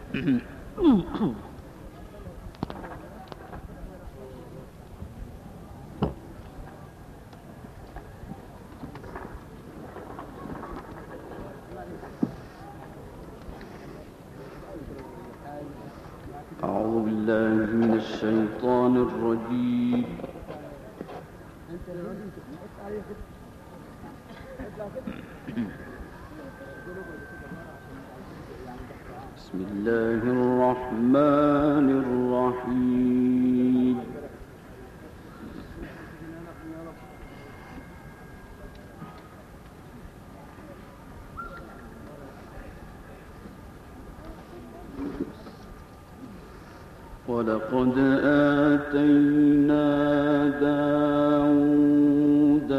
أعوذ بالله من الشيطان الرجيم. بسم الله الرحمن الرحيم. ولقد آتينا داود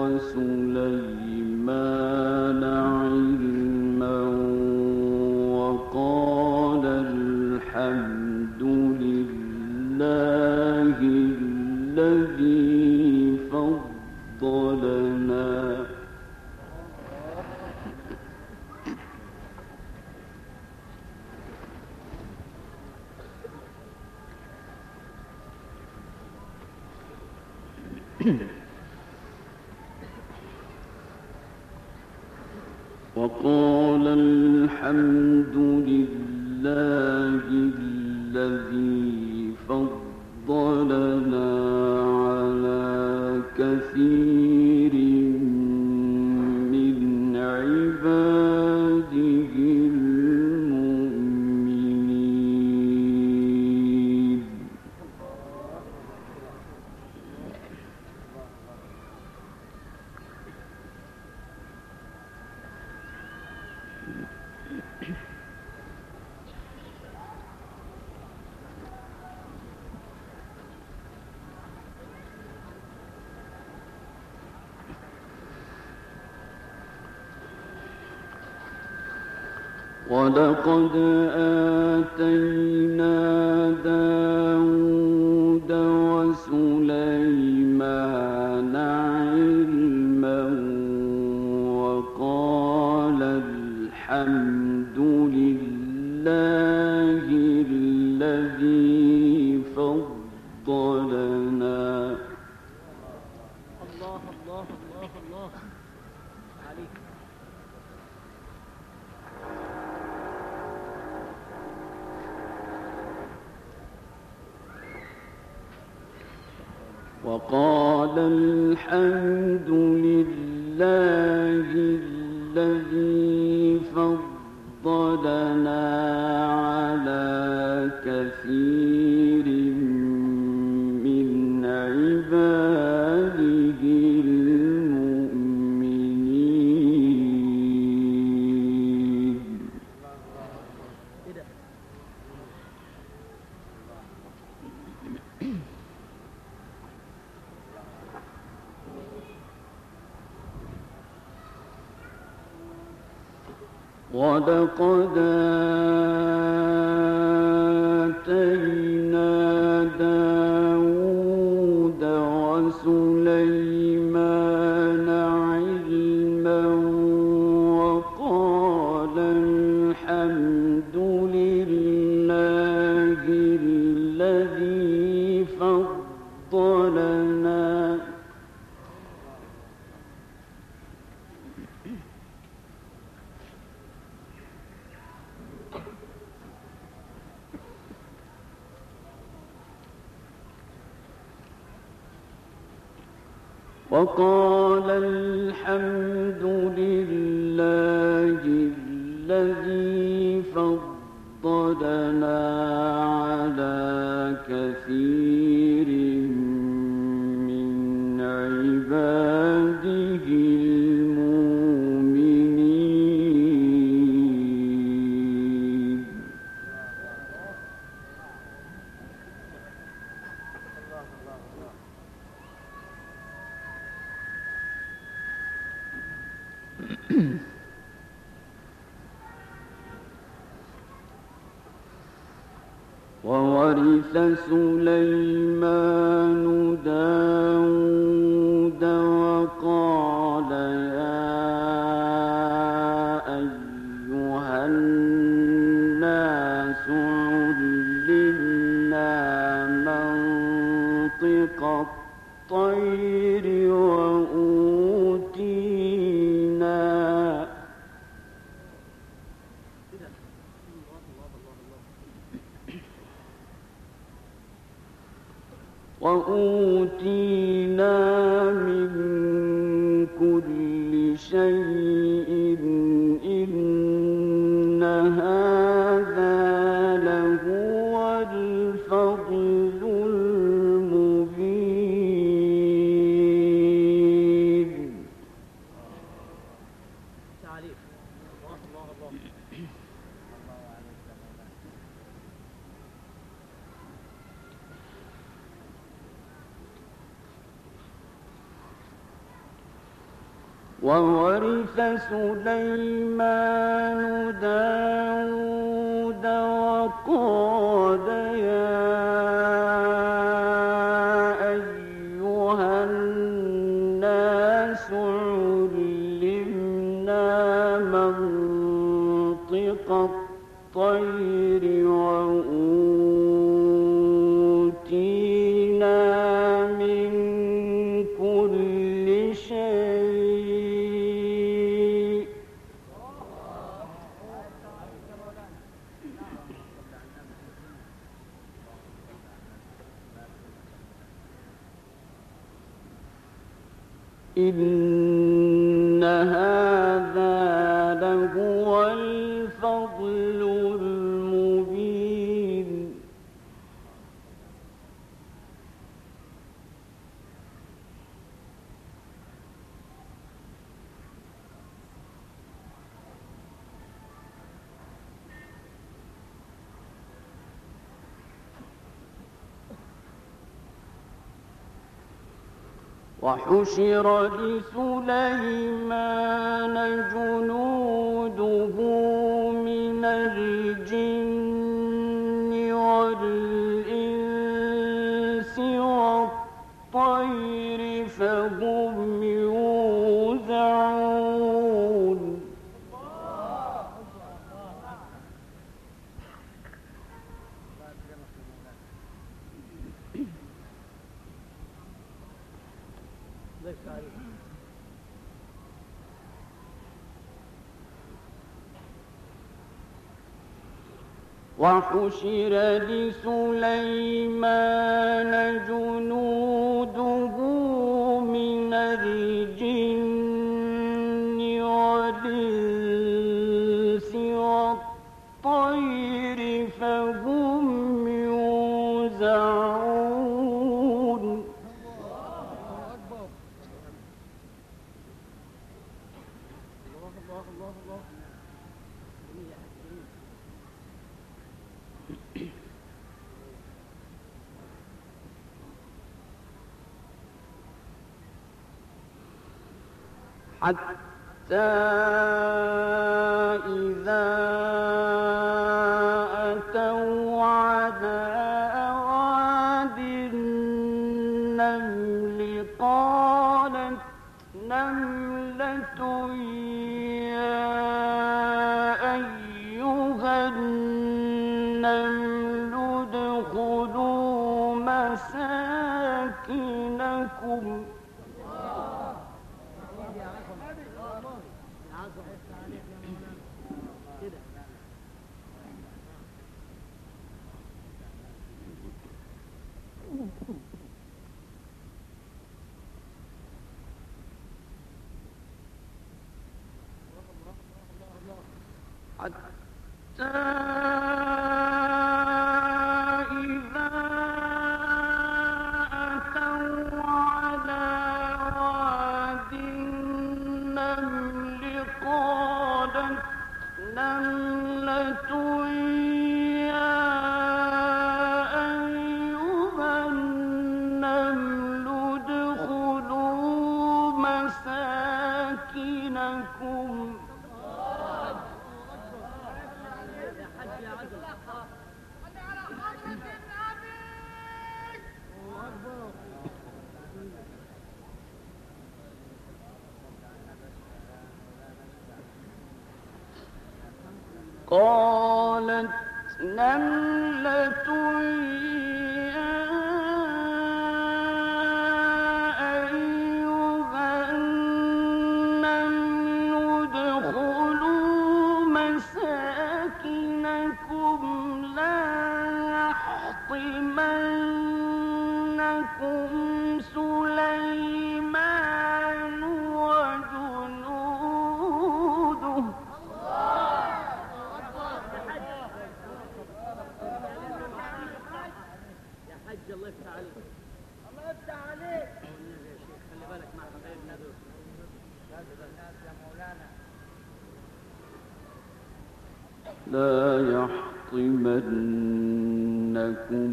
وسليمان علما وقال الحمد لله الذي فضلنا وقال الحمد لله الذي فضلنا على كثير من عباده المؤمنين. ولقد آتينا داود وسليمان علما وقال الحمد لله الذي فضلنا. الله الله الله الله عليك. وقال الحمد لله الذي فضلنا على كثير من عباده المؤمنين. ولقد آتينا داود وسليمان علما وقال الحمد لله الذي فضلنا وقال الحمد لله الذي فضلنا على كثير من عباده المؤمنين. وورث سليمان داود وقال يا أيها الناس منطق الطير وأوتينا من كل شيء إن هذا لهو الفضل المبين. تعريف الله الله الله. وورث سليمان داود وقال يا أيها الناس علمنا منطق الطير وأوتينا من كل شيء إن هذا لهو الفضل المبين. وحشر لسليمان جنوده من الجن والإنس والطير فهم يوزعون. وحشر لسليمان جنوده من الجن والإنس والطير فهم يوزعون. حتى إذا أتوا على واد النمل قالت نملة يا أيها النمل ادخلوا مساكنكم حتى إذا أتوا على واد النمل قالت نملة يا أيها النمل ادخلوا مساكنكم قالت نملة يا سليمان وجنوده يا حج الله يفتح عليك. الله يفتح عليك. والنبي يا شيخ خلي بالك مع حبايبنا دول. الناس يا مولانا. لا يحطمنكم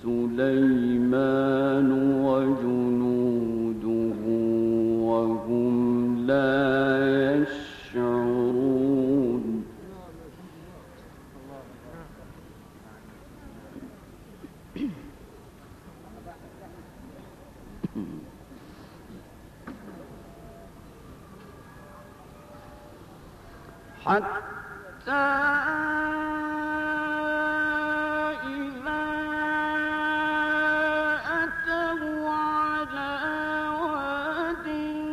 سليمان وجنوده وهم لا يشعرون. حتى إذا أتوا على واد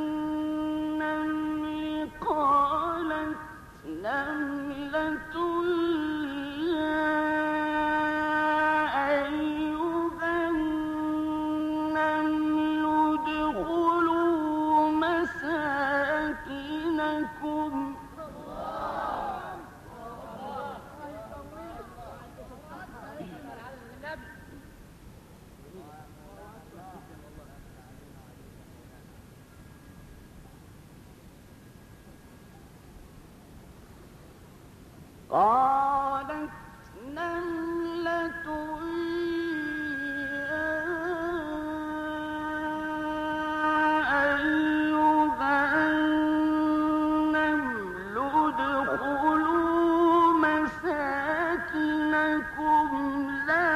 النمل قالت نملة يا أيها النمل ادخلوا مساكنكم قالت نملة يا أيها النمل ادخلوا مساكنكم لا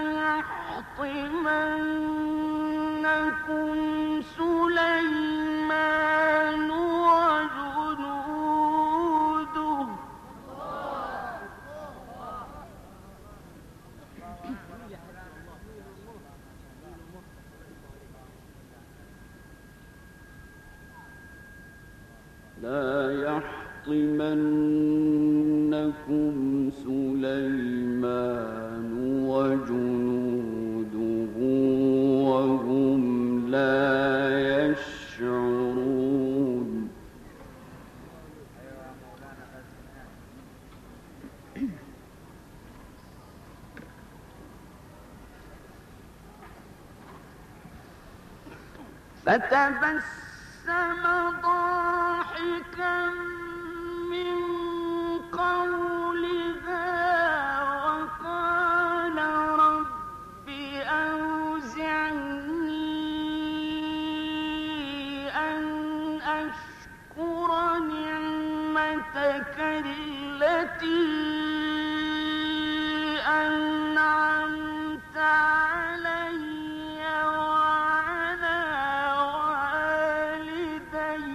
يحطمنكم سليمان وجنوده لا يحطمنكم سليمان وجنوده وهم لا يشعرون. فتبسم ضاحكا من قولها وقال رب أوزعني أن أشكر نعمتك التي أنعمت علي وعلى والدي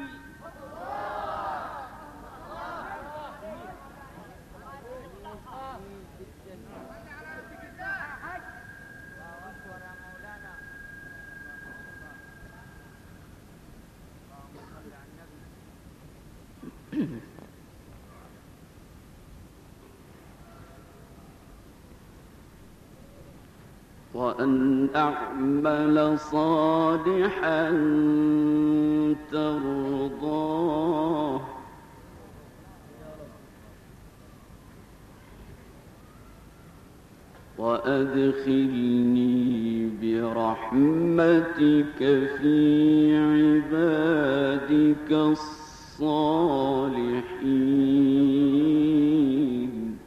وأن أعمل صالحا ترضاه وأدخلني برحمتك في عبادك الصالحين.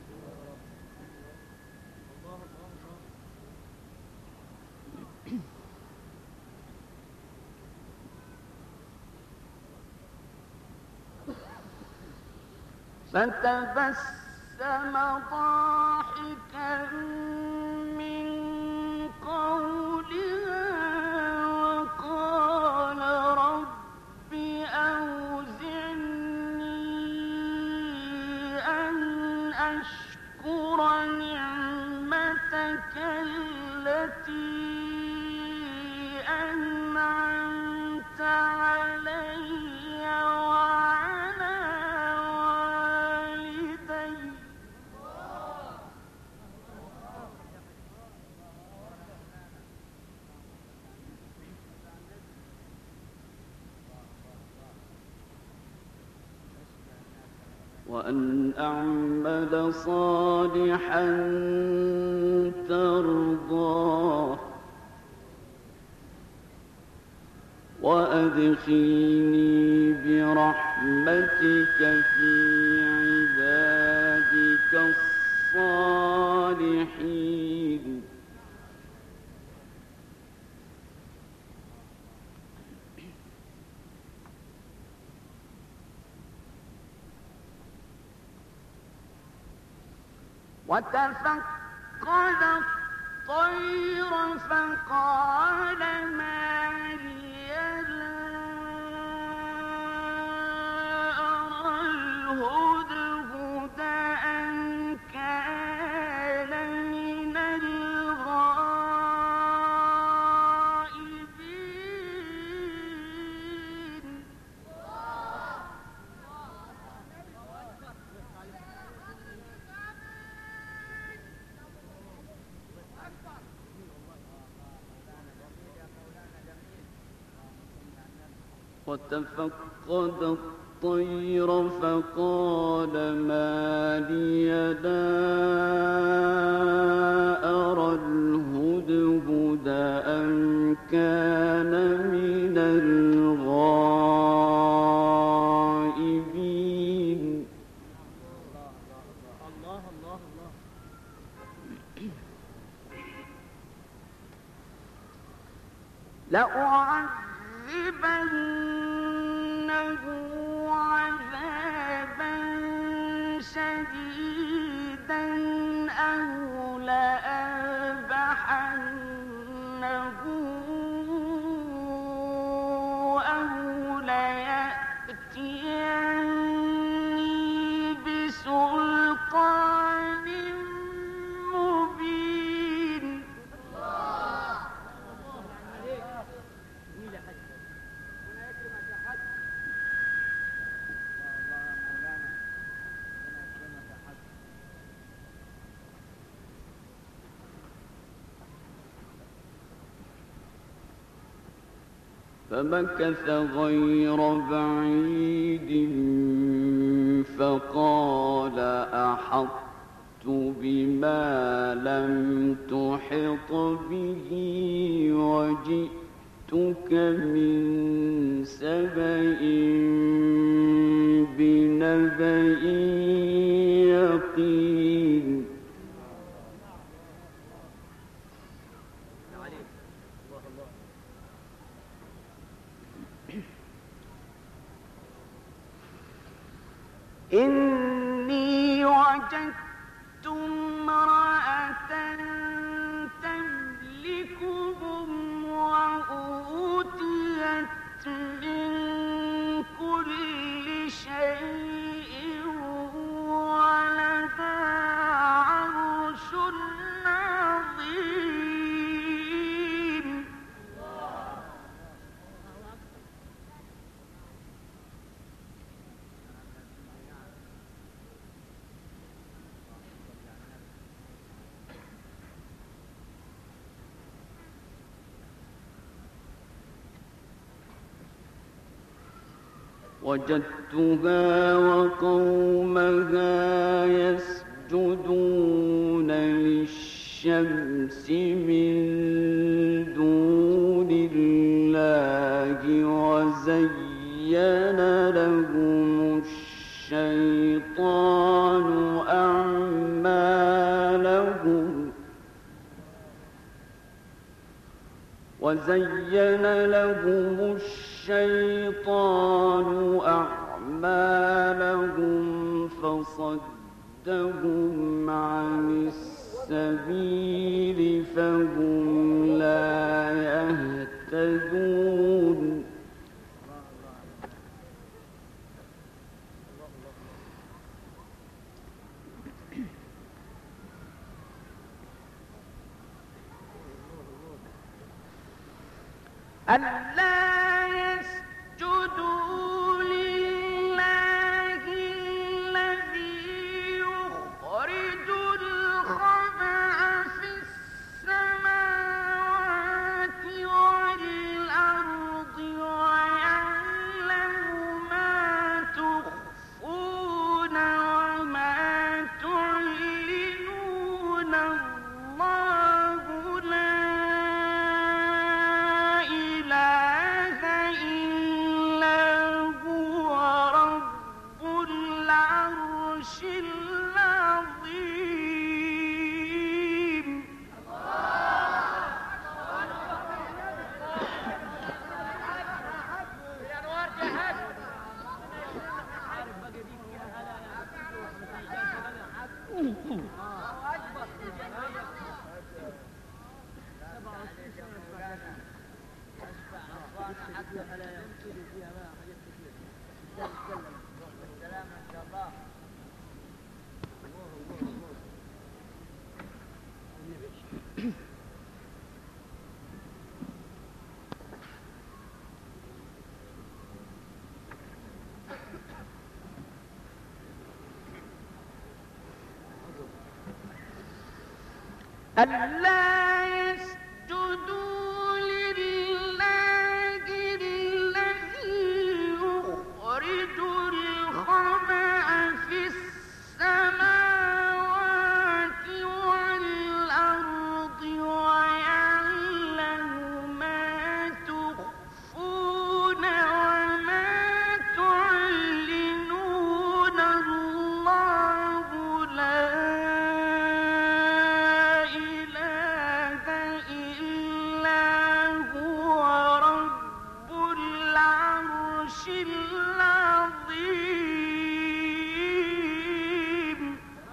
فتبسم ضاحكا من قولها وقال رب أوزعني أن أشكر نعمتك التي أنعمت علي وعلى والدي وأن أعمل صالحا ترضاه وأدخلني برحمتك في عبادك الصالحين. وتفقد الطير فقال ما لي لا أرى الهدهد أم كان من الغائبين. وتفقد الطير فقال ما لي لا أرى الهدهد أم كان من الغائبين. الله الله الله. لأعذبنه عذابا شديدا أو لأذبحنه أو ليأتيني بسلطان مبين. جميلة حاجة. فمكث غير بعيد فقال أحطت بما لم تحط به وجئتك من سبأ بنبأ يقين. عليك الله الله. إني وجدت امرأة تملكهم وأوتيت من كل شيء ولها عرش عظيم. وجدتها وقومها يسجدون للشمس من دون الله وزين لهم الشيطان أعمالهم فصدهم عن السبيل فهم لا يهتدون. ألا يسجدوا لله الذي يخرج الخبأ في السماوات والأرض ويعلم ما تخفون حتى فلا يمكن فيها بقى حاجات كتير. السلام ان شاء الله. ألا يسجدوا لله الذي يخرج الخبأ في السماوات والأرض ويعلم ما تخفون وما تعلنون الله لا إله إلا هو رب العرش العظيم.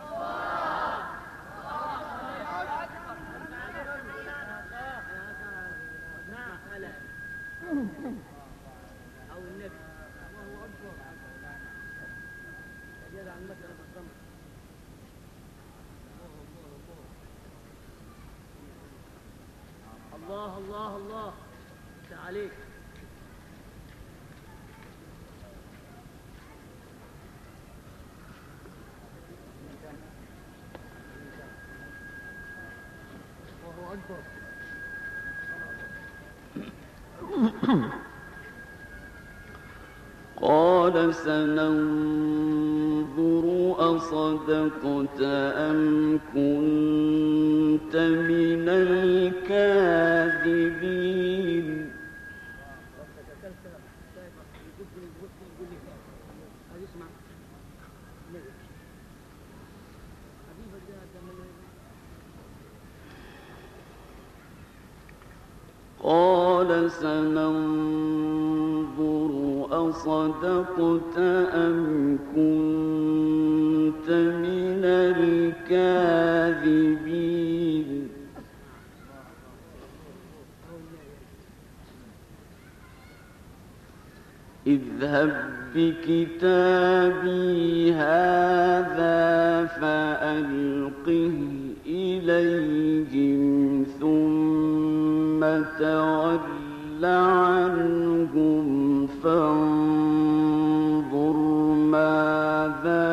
نعم هلا أو النبي الله أكبر زيادة عن مثل الصمت. الله الله الله انت عليك. الله أكبر. قال سننظر أصدقت أم كنت من الكاذبين. قال سننظر أصدقت أم كنت من الكاذبين. اذهب بكتابي هذا فألقه إليهم ثم تول عنهم فانظر ماذا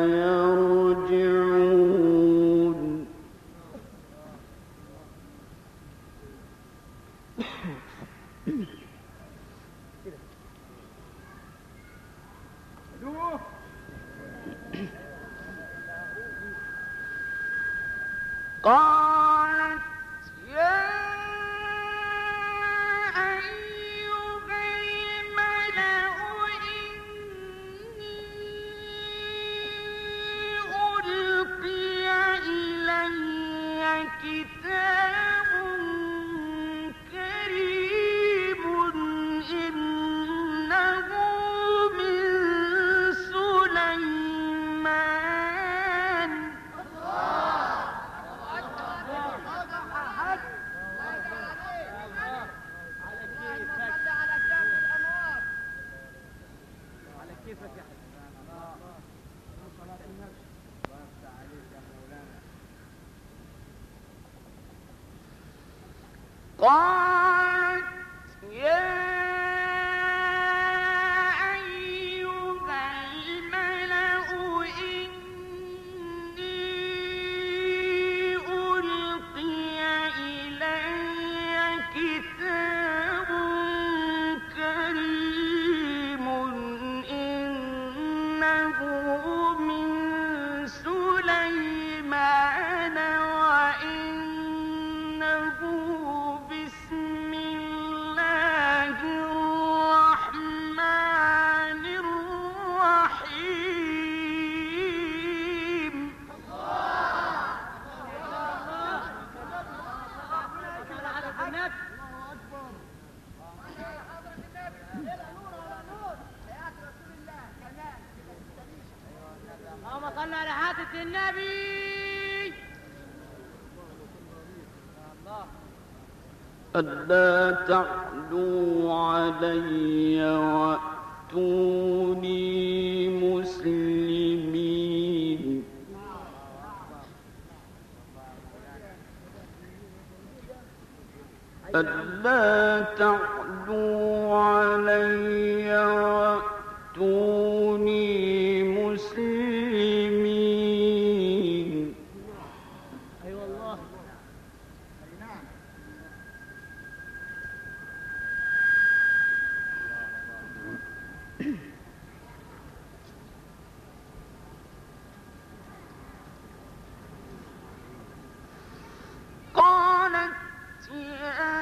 يرجعون. قالت يا أيها الملأ إني ألقي إلي كتاب كريم إنه من سليمان على كيفك يا حبيبي. قالت يا أيها الملأ إني ألقي إلي كتاب كريم إنه من سليمان وإنه بسم الله الرحمن الرحيم. اللهم صل على حضرة النبي. ألا تعلم تعلوا علي وأتوني مسلمين ألا تعلوا علي وأتوني مسلمين. أي والله. قالت يا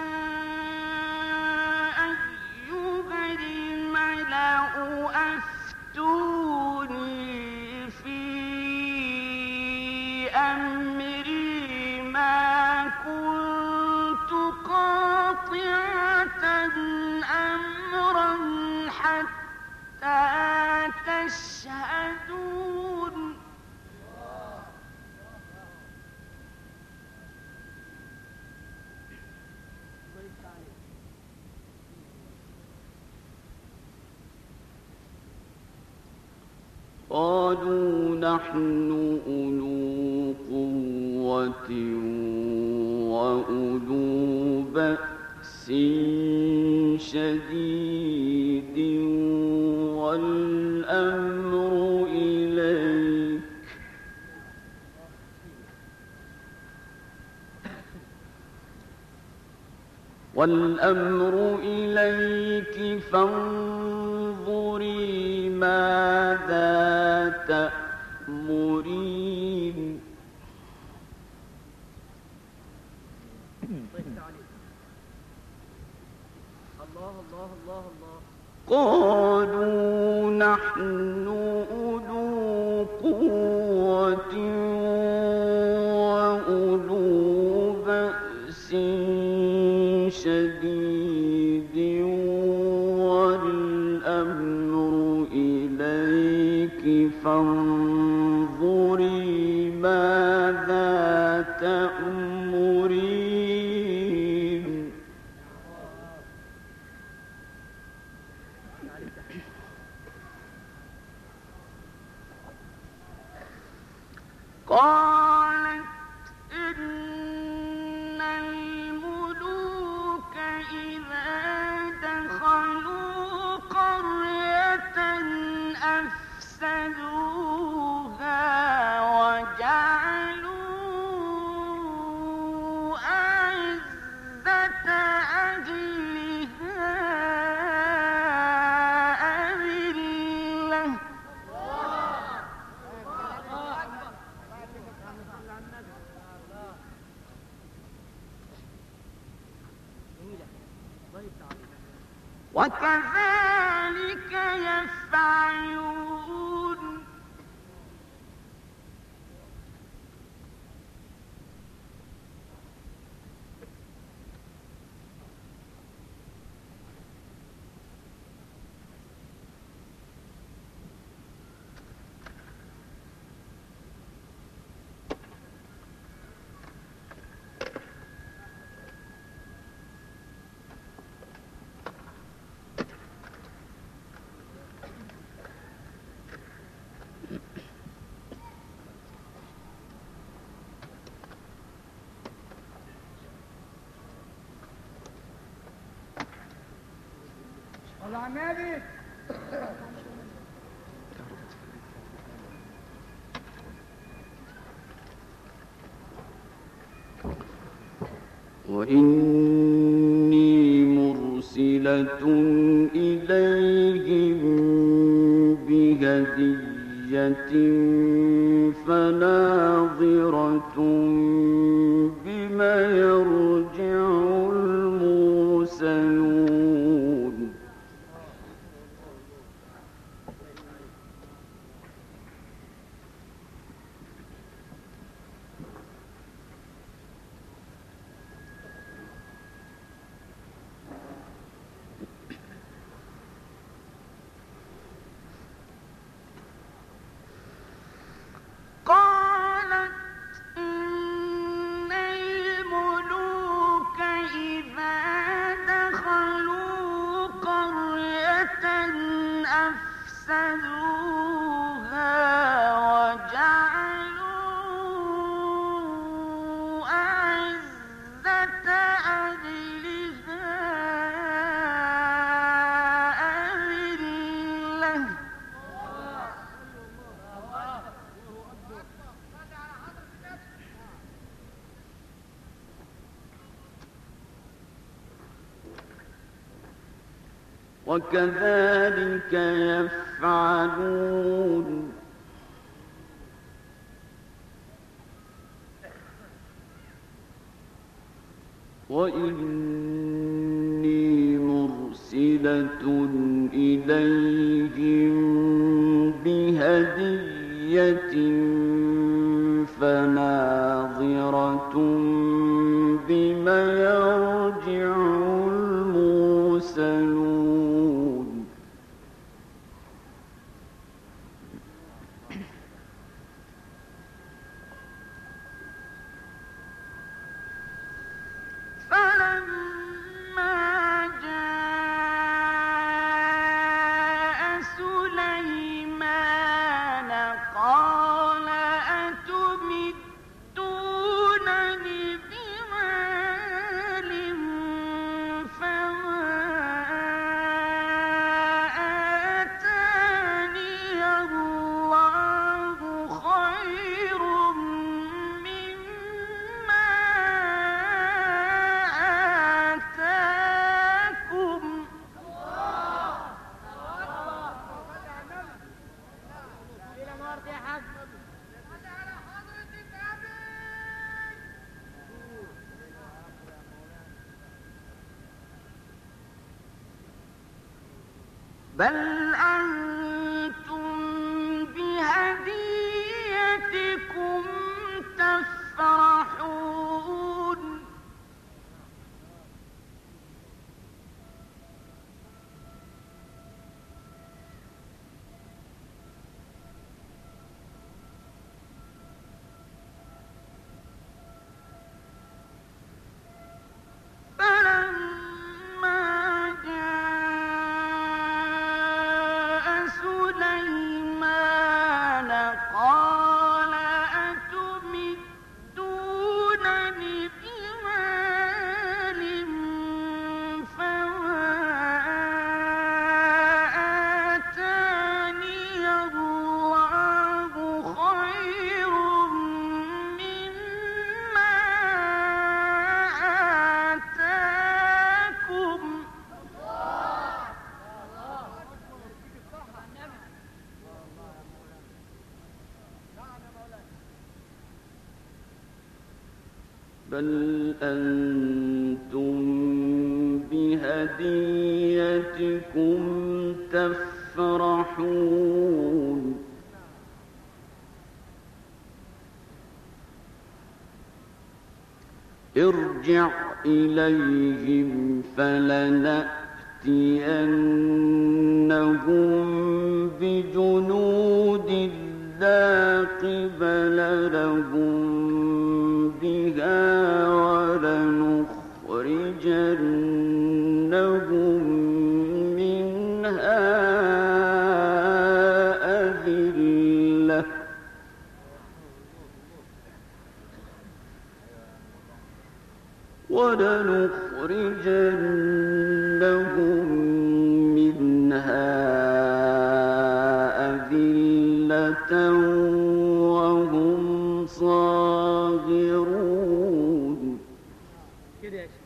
أيها الملأ أفتوني في أمري ما كنت قاطعة أمرا حتى تشهدون. قالوا نحن أولو قوة وأولو بأس شديد والأمر إليك فانظري ماذا تأمرين. قالوا نحن أولو قوة وأولو بأس شديد والأمر إليك فانظري ماذا تأمرين. قالت إن الملوك إذا دخلوا قرية أفسدوها وجعلوا أعزة أهلها أذلة. وكذلك يفعلون. وإني مرسلة إليهم بهدية فناظرة بما يرجع المرسلون. قالت وكذلك يفعلون وإني مرسلة إليهم بهدية فناظرة بما يرجع المرسلون فلما جاء سليمان قال أتمدونني بمال فما آتاني الله خير مما آتاكم بل أنتم بهديتكم تفرحون فلما جاء سليمان قال أتمدونني بمال فما آتاني الله خير مما آتاكم بل أنتم بهديتكم تفرحون ارجع إليهم فلنأتينهم بجنود لا قبل لهم بها ولنخرجنهم منها أذلة ولنخرجنهم منها أذلة وهم صاغرون كده يا شيخ.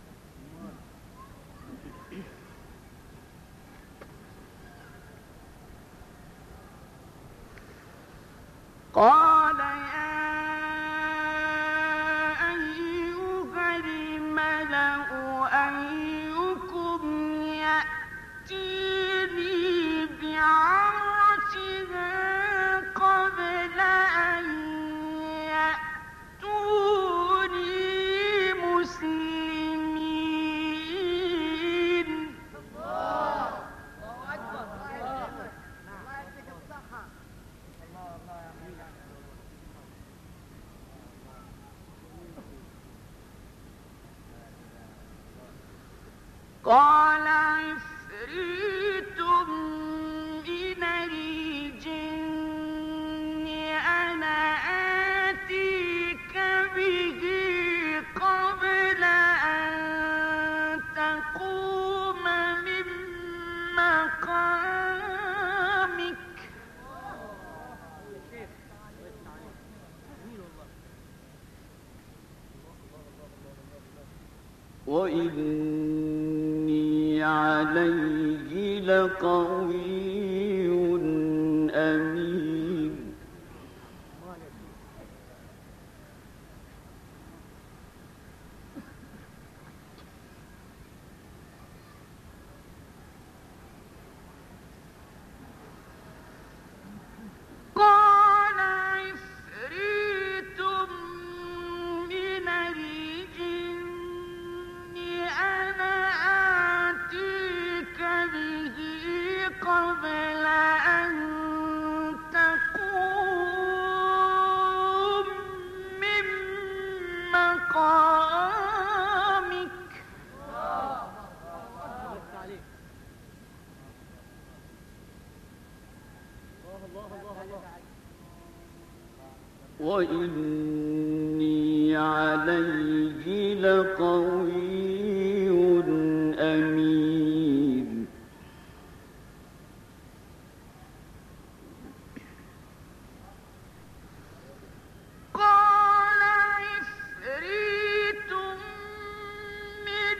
قال يا أيها الملأ أيكم يأتيني بعرشها قبل أن يأتوني مسلمين. الله أكبر. الله يديك الصحة. الله يا أخي. قال عفريت من الجن أنا آتيك به قبل أن تقوم من مقامك. وإني عليه لقوي أمين قال عفريت من الجن أنا آتيك به قبل أن تقوم من مقامك وإني عليه لقوي أمين قال عفريت من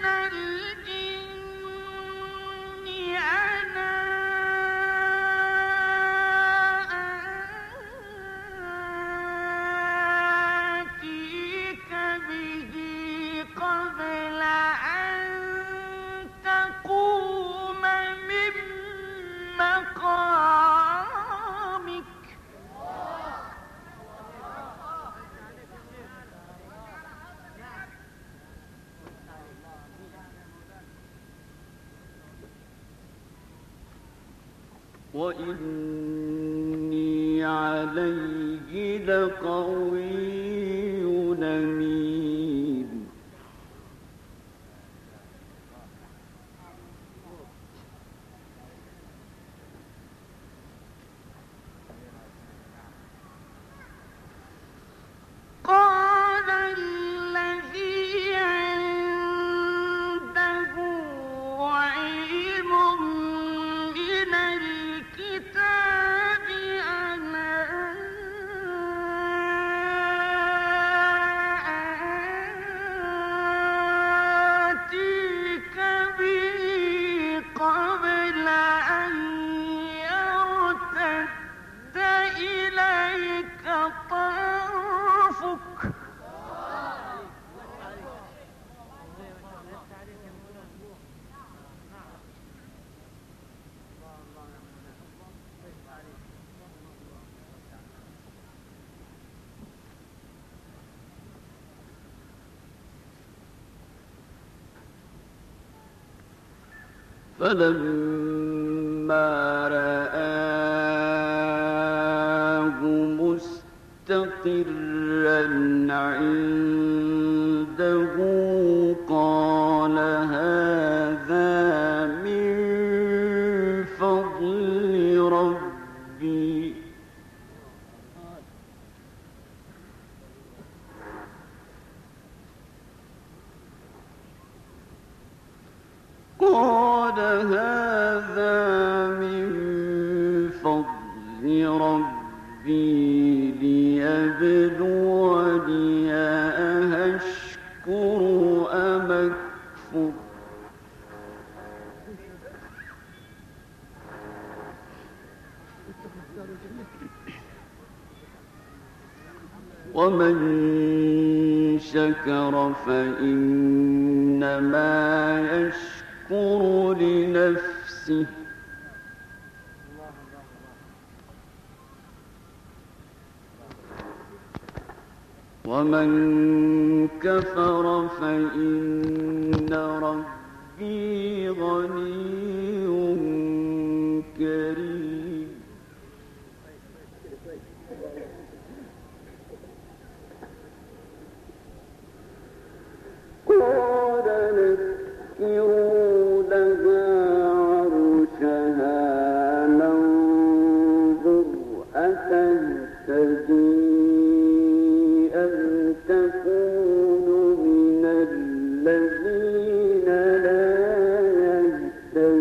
الجن أنا آتيك به قبل أن تقوم من مقامك وإني عليه لقوي أمين قال الذي عنده علم من الكتاب أنا آتيك به قبل أن يرتد إليك طرفك فلما رآه مستقرا عنده قال هذا من فضل ربي قال هذا من فضل ربي ليبلوني أأشكر أم أكفر ومن شكر فإنما يشكر لنفسه ومن كفر فإن ربي غني كريم قال نكروا لها عرشها ننظر أتهتدي أم تكون من الذين لا يهتدون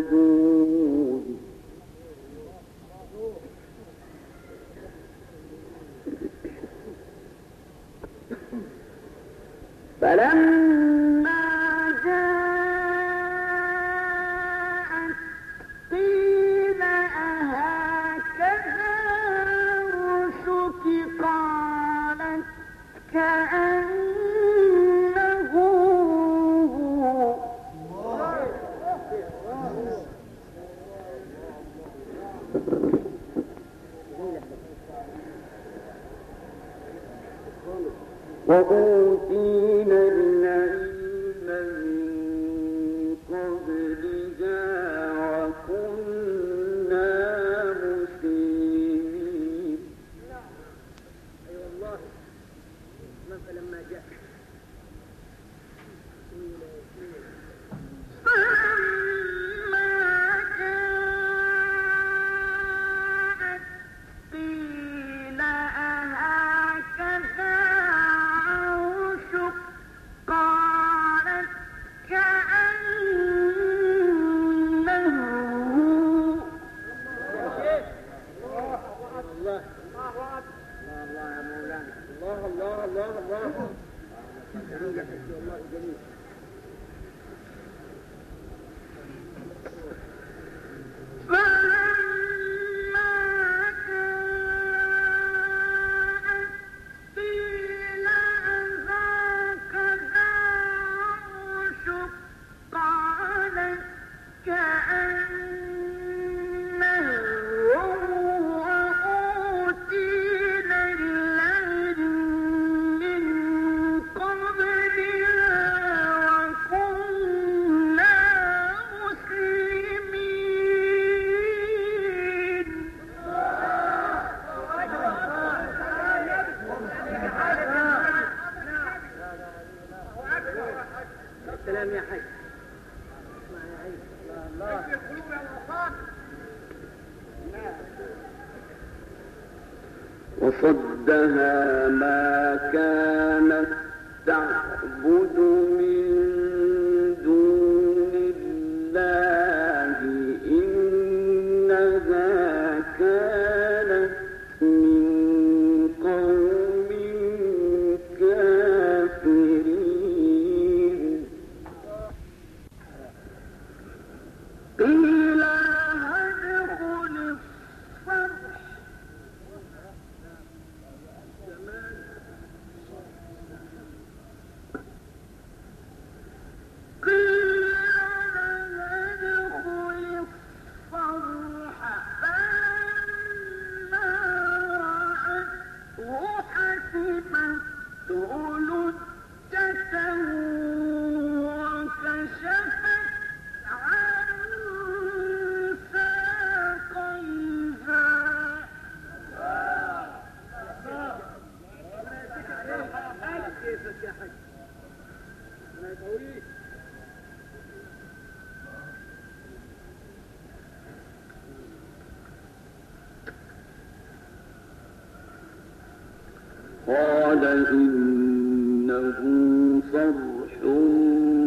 وأوتينا العلم من قبلها وكنا مسلمين. أي والله فلما جاء السلام يا حي. وصدها ما كانت تعبد من دون الله إنها كانت من قوم كافرين. قيل ادخل الصرح قال إنه صرح